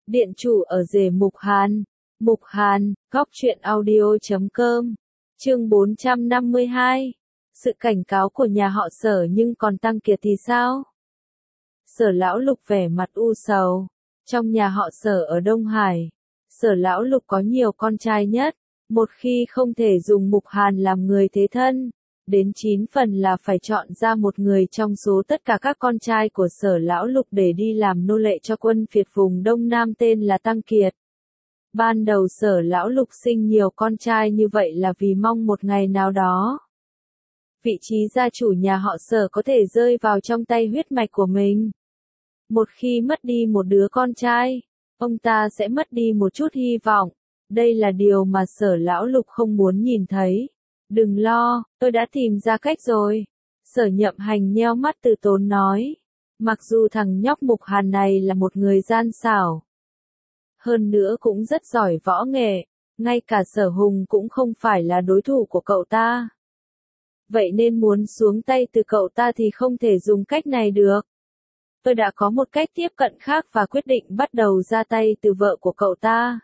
Điện chủ ở rể Mục Hàn. Mục Hàn, góc truyện audio.com. Chương 452. Sự cảnh cáo của nhà họ Sở nhưng còn Tăng Kiệt thì sao? Sở Lão Lục vẻ mặt u sầu. Trong nhà họ Sở ở Đông Hải, Sở Lão Lục có nhiều con trai nhất. Một khi không thể dùng Mục Hàn làm người thế thân, đến 9 phần là phải chọn ra một người trong số tất cả các con trai của Sở Lão Lục để đi làm nô lệ cho quân phiệt vùng Đông Nam tên là Tăng Kiệt. Ban đầu Sở Lão Lục sinh nhiều con trai như vậy là vì mong một ngày nào đó, vị trí gia chủ nhà họ Sở có thể rơi vào trong tay huyết mạch của mình. Một khi mất đi một đứa con trai, ông ta sẽ mất đi một chút hy vọng. Đây là điều mà Sở Lão Lục không muốn nhìn thấy. Đừng lo, tôi đã tìm ra cách rồi. Sở Nhậm Hành nheo mắt từ tốn nói. Mặc dù thằng nhóc Mục Hàn này là một người gian xảo, hơn nữa cũng rất giỏi võ nghệ, ngay cả Sở Hùng cũng không phải là đối thủ của cậu ta. Vậy nên muốn xuống tay từ cậu ta thì không thể dùng cách này được. Tôi đã có một cách tiếp cận khác và quyết định bắt đầu ra tay từ vợ của cậu ta.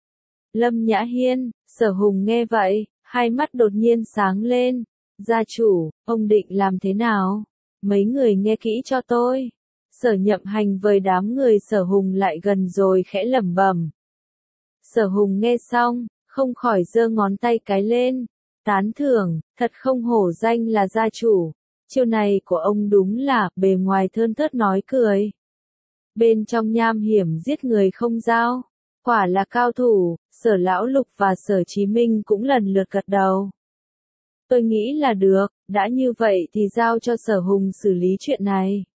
Lâm Nhã Hiên. Sở Hùng nghe vậy, hai mắt đột nhiên sáng lên. Gia chủ, ông định làm thế nào? Mấy người nghe kỹ cho tôi. Sở Nhậm Hành với đám người Sở Hùng lại gần rồi khẽ lẩm bẩm. Sở Hùng nghe xong, không khỏi giơ ngón tay cái lên. Tán thưởng, thật không hổ danh là gia chủ. Chiêu này của ông đúng là bề ngoài thơn thớt nói cười, bên trong nham hiểm giết người không dao. Quả là cao thủ. Sở Lão Lục và Sở Chí Minh cũng lần lượt gật đầu. Tôi nghĩ là được, đã như vậy thì giao cho Sở Hùng xử lý chuyện này.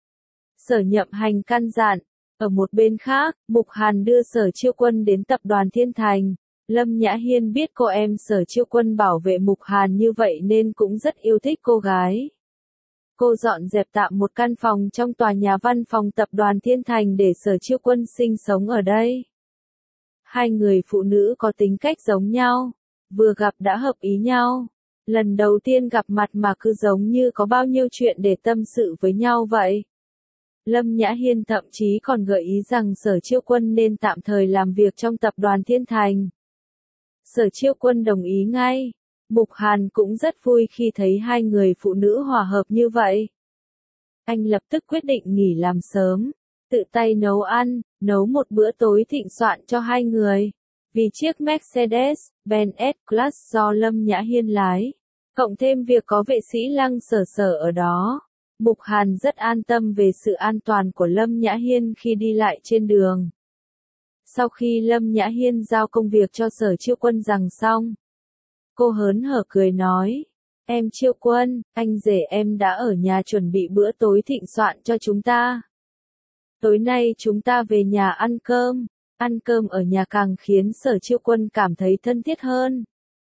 Sở Nhậm Hành căn dặn. Ở một bên khác, Mục Hàn đưa Sở Chiêu Quân đến tập đoàn Thiên Thành. Lâm Nhã Hiên biết cô em Sở Chiêu Quân bảo vệ Mục Hàn như vậy nên cũng rất yêu thích cô gái. Cô dọn dẹp tạm một căn phòng trong tòa nhà văn phòng tập đoàn Thiên Thành để Sở Chiêu Quân sinh sống ở đây. Hai người phụ nữ có tính cách giống nhau, vừa gặp đã hợp ý nhau. Lần đầu tiên gặp mặt mà cứ giống như có bao nhiêu chuyện để tâm sự với nhau vậy. Lâm Nhã Hiên thậm chí còn gợi ý rằng Sở Chiêu Quân nên tạm thời làm việc trong tập đoàn Thiên Thành. Sở Chiêu Quân đồng ý ngay. Mục Hàn cũng rất vui khi thấy hai người phụ nữ hòa hợp như vậy. Anh lập tức quyết định nghỉ làm sớm, tự tay nấu ăn, nấu một bữa tối thịnh soạn cho hai người. Vì chiếc Mercedes-Benz S-Class do Lâm Nhã Hiên lái, cộng thêm việc có vệ sĩ Lăng Sở Sở ở đó, Mục Hàn rất an tâm về sự an toàn của Lâm Nhã Hiên khi đi lại trên đường. Sau khi Lâm Nhã Hiên giao công việc cho Sở Chiêu Quân rằng xong, cô hớn hở cười nói. Em Chiêu Quân, anh rể em đã ở nhà chuẩn bị bữa tối thịnh soạn cho chúng ta. Tối nay chúng ta về nhà ăn cơm. Ăn cơm ở nhà càng khiến Sở Chiêu Quân cảm thấy thân thiết hơn.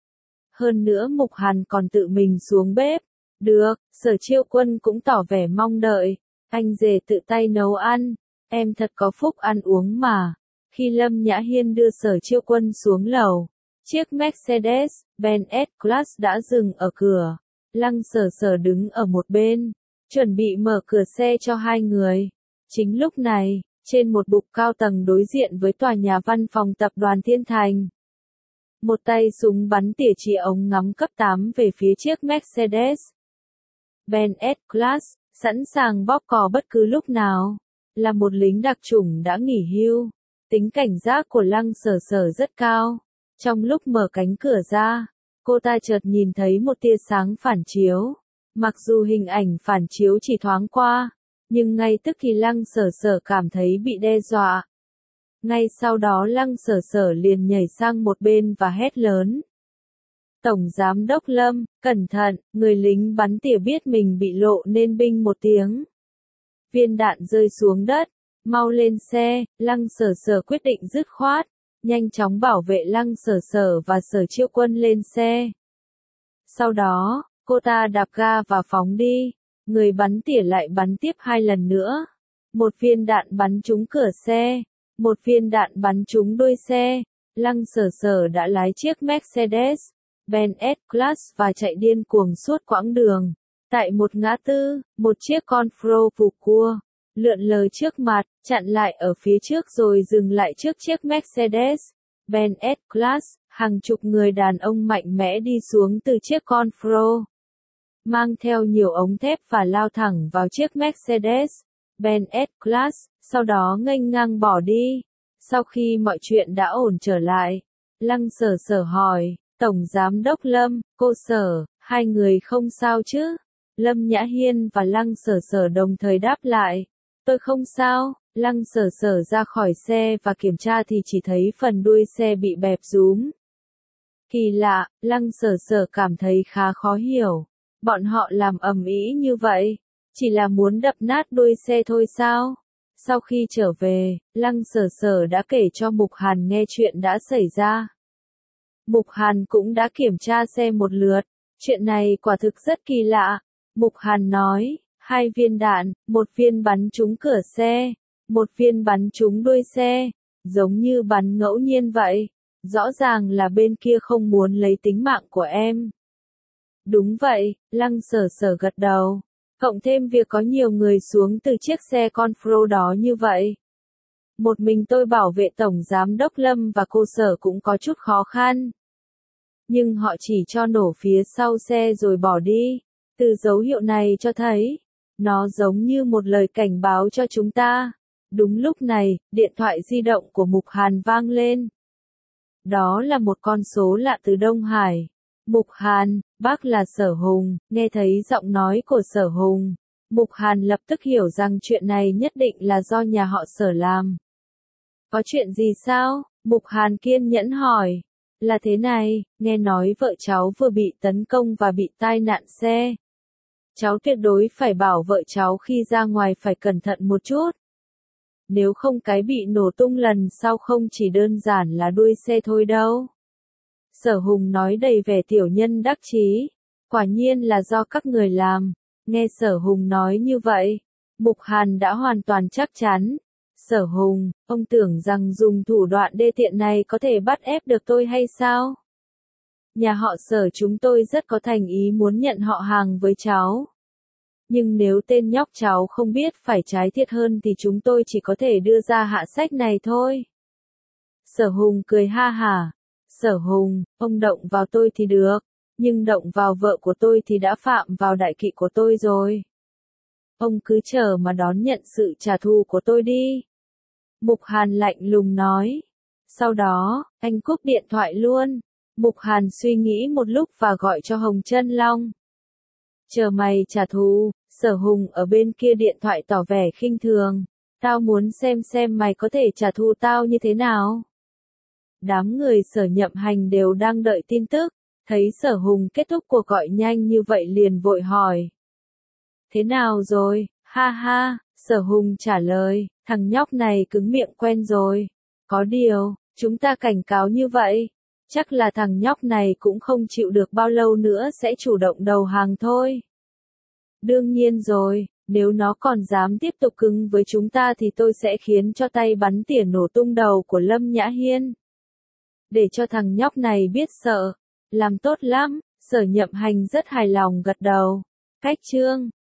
Hơn nữa Mục Hàn còn tự mình xuống bếp. Được, Sở Chiêu Quân cũng tỏ vẻ mong đợi. Anh rể tự tay nấu ăn. Em thật có phúc ăn uống mà. Khi Lâm Nhã Hiên đưa Sở Chiêu Quân xuống lầu, chiếc Mercedes-Benz S-Class đã dừng ở cửa. Lăng Sở Sở đứng ở một bên, chuẩn bị mở cửa xe cho hai người. Chính lúc này, trên một bục cao tầng đối diện với tòa nhà văn phòng tập đoàn Thiên Thành, một tay súng bắn tỉa chĩa ống ngắm cấp 8 về phía chiếc Mercedes Benz S-Class, sẵn sàng bóp cò bất cứ lúc nào. Là một lính đặc chủng đã nghỉ hưu, tính cảnh giác của Lăng Sở Sở rất cao. Trong lúc mở cánh cửa ra, cô ta chợt nhìn thấy một tia sáng phản chiếu. Mặc dù hình ảnh phản chiếu chỉ thoáng qua, nhưng ngay tức thì Lăng Sở Sở cảm thấy bị đe dọa. Ngay sau đó Lăng Sở Sở liền nhảy sang một bên và hét lớn. Tổng Giám đốc Lâm, cẩn thận, người lính bắn tỉa biết mình bị lộ nên binh một tiếng. Viên đạn rơi xuống đất, mau lên xe. Lăng Sở Sở quyết định dứt khoát, nhanh chóng bảo vệ Lăng Sở Sở và Sở Chiêu Quân lên xe. Sau đó, cô ta đạp ga và phóng đi. Người bắn tỉa lại bắn tiếp hai lần nữa. Một viên đạn bắn trúng cửa xe, một viên đạn bắn trúng đuôi xe. Lăng Sở Sở đã lái chiếc Mercedes-Benz S-Class và chạy điên cuồng suốt quãng đường. Tại một ngã tư, một chiếc Confro vụt cua, lượn lờ trước mặt, chặn lại ở phía trước rồi dừng lại trước chiếc Mercedes-Benz S-Class. Hàng chục người đàn ông mạnh mẽ đi xuống từ chiếc Confro, mang theo nhiều ống thép và lao thẳng vào chiếc Mercedes-Benz S-Class, sau đó nghênh ngang bỏ đi. Sau khi mọi chuyện đã ổn trở lại, Lăng Sở Sở hỏi, Tổng Giám đốc Lâm, cô Sở, hai người không sao chứ? Lâm Nhã Hiên và Lăng Sở Sở đồng thời đáp lại, tôi không sao. Lăng Sở Sở ra khỏi xe và kiểm tra thì chỉ thấy phần đuôi xe bị bẹp rúm. Kỳ lạ, Lăng Sở Sở cảm thấy khá khó hiểu. Bọn họ làm ầm ĩ như vậy, chỉ là muốn đập nát đuôi xe thôi sao? Sau khi trở về, Lăng Sở Sở đã kể cho Mục Hàn nghe chuyện đã xảy ra. Mục Hàn cũng đã kiểm tra xe một lượt. Chuyện này quả thực rất kỳ lạ. Mục Hàn nói, 2 viên đạn, 1 viên bắn trúng cửa xe, 1 viên bắn trúng đuôi xe, giống như bắn ngẫu nhiên vậy. Rõ ràng là bên kia không muốn lấy tính mạng của em. Đúng vậy, Lăng Sở Sở gật đầu. Cộng thêm việc có nhiều người xuống từ chiếc xe Confro đó như vậy. Một mình tôi bảo vệ Tổng Giám đốc Lâm và cô Sở cũng có chút khó khăn. Nhưng họ chỉ cho nổ phía sau xe rồi bỏ đi. Từ dấu hiệu này cho thấy, nó giống như một lời cảnh báo cho chúng ta. Đúng lúc này, điện thoại di động của Mục Hàn vang lên. Đó là một con số lạ từ Đông Hải. Mục Hàn, bác là Sở Hùng. Nghe thấy giọng nói của Sở Hùng, Mục Hàn lập tức hiểu rằng chuyện này nhất định là do nhà họ Sở làm. Có chuyện gì sao? Mục Hàn kiên nhẫn hỏi. Là thế này, nghe nói vợ cháu vừa bị tấn công và bị tai nạn xe. Cháu tuyệt đối phải bảo vợ cháu khi ra ngoài phải cẩn thận một chút. Nếu không cái bị nổ tung lần sau không chỉ đơn giản là đuôi xe thôi đâu. Sở Hùng nói đầy vẻ tiểu nhân đắc chí. Quả nhiên là do các người làm. Nghe Sở Hùng nói như vậy, Mục Hàn đã hoàn toàn chắc chắn. Sở Hùng, ông tưởng rằng dùng thủ đoạn đê tiện này có thể bắt ép được tôi hay sao? Nhà họ Sở chúng tôi rất có thành ý muốn nhận họ hàng với cháu. Nhưng nếu tên nhóc cháu không biết phải trái thiệt hơn thì chúng tôi chỉ có thể đưa ra hạ sách này thôi. Sở Hùng cười ha hả. Sở Hùng, ông động vào tôi thì được, nhưng động vào vợ của tôi thì đã phạm vào đại kỵ của tôi rồi. Ông cứ chờ mà đón nhận sự trả thù của tôi đi. Mục Hàn lạnh lùng nói. Sau đó, anh cúp điện thoại luôn. Mục Hàn suy nghĩ một lúc và gọi cho Hồng Chân Long. Chờ mày trả thù. Sở Hùng ở bên kia điện thoại tỏ vẻ khinh thường. Tao muốn xem mày có thể trả thù tao như thế nào. Đám người Sở Nhậm Hành đều đang đợi tin tức. Thấy Sở Hùng kết thúc cuộc gọi nhanh như vậy liền vội hỏi. Thế nào rồi? Ha ha, Sở Hùng trả lời, thằng nhóc này cứng miệng quen rồi. Có điều, chúng ta cảnh cáo như vậy. Chắc là thằng nhóc này cũng không chịu được bao lâu nữa sẽ chủ động đầu hàng thôi. Đương nhiên rồi, nếu nó còn dám tiếp tục cứng với chúng ta thì tôi sẽ khiến cho tay bắn tỉa nổ tung đầu của Lâm Nhã Hiên. Để cho thằng nhóc này biết sợ. Làm tốt lắm, Sở Nhậm Hành rất hài lòng gật đầu. Cách chương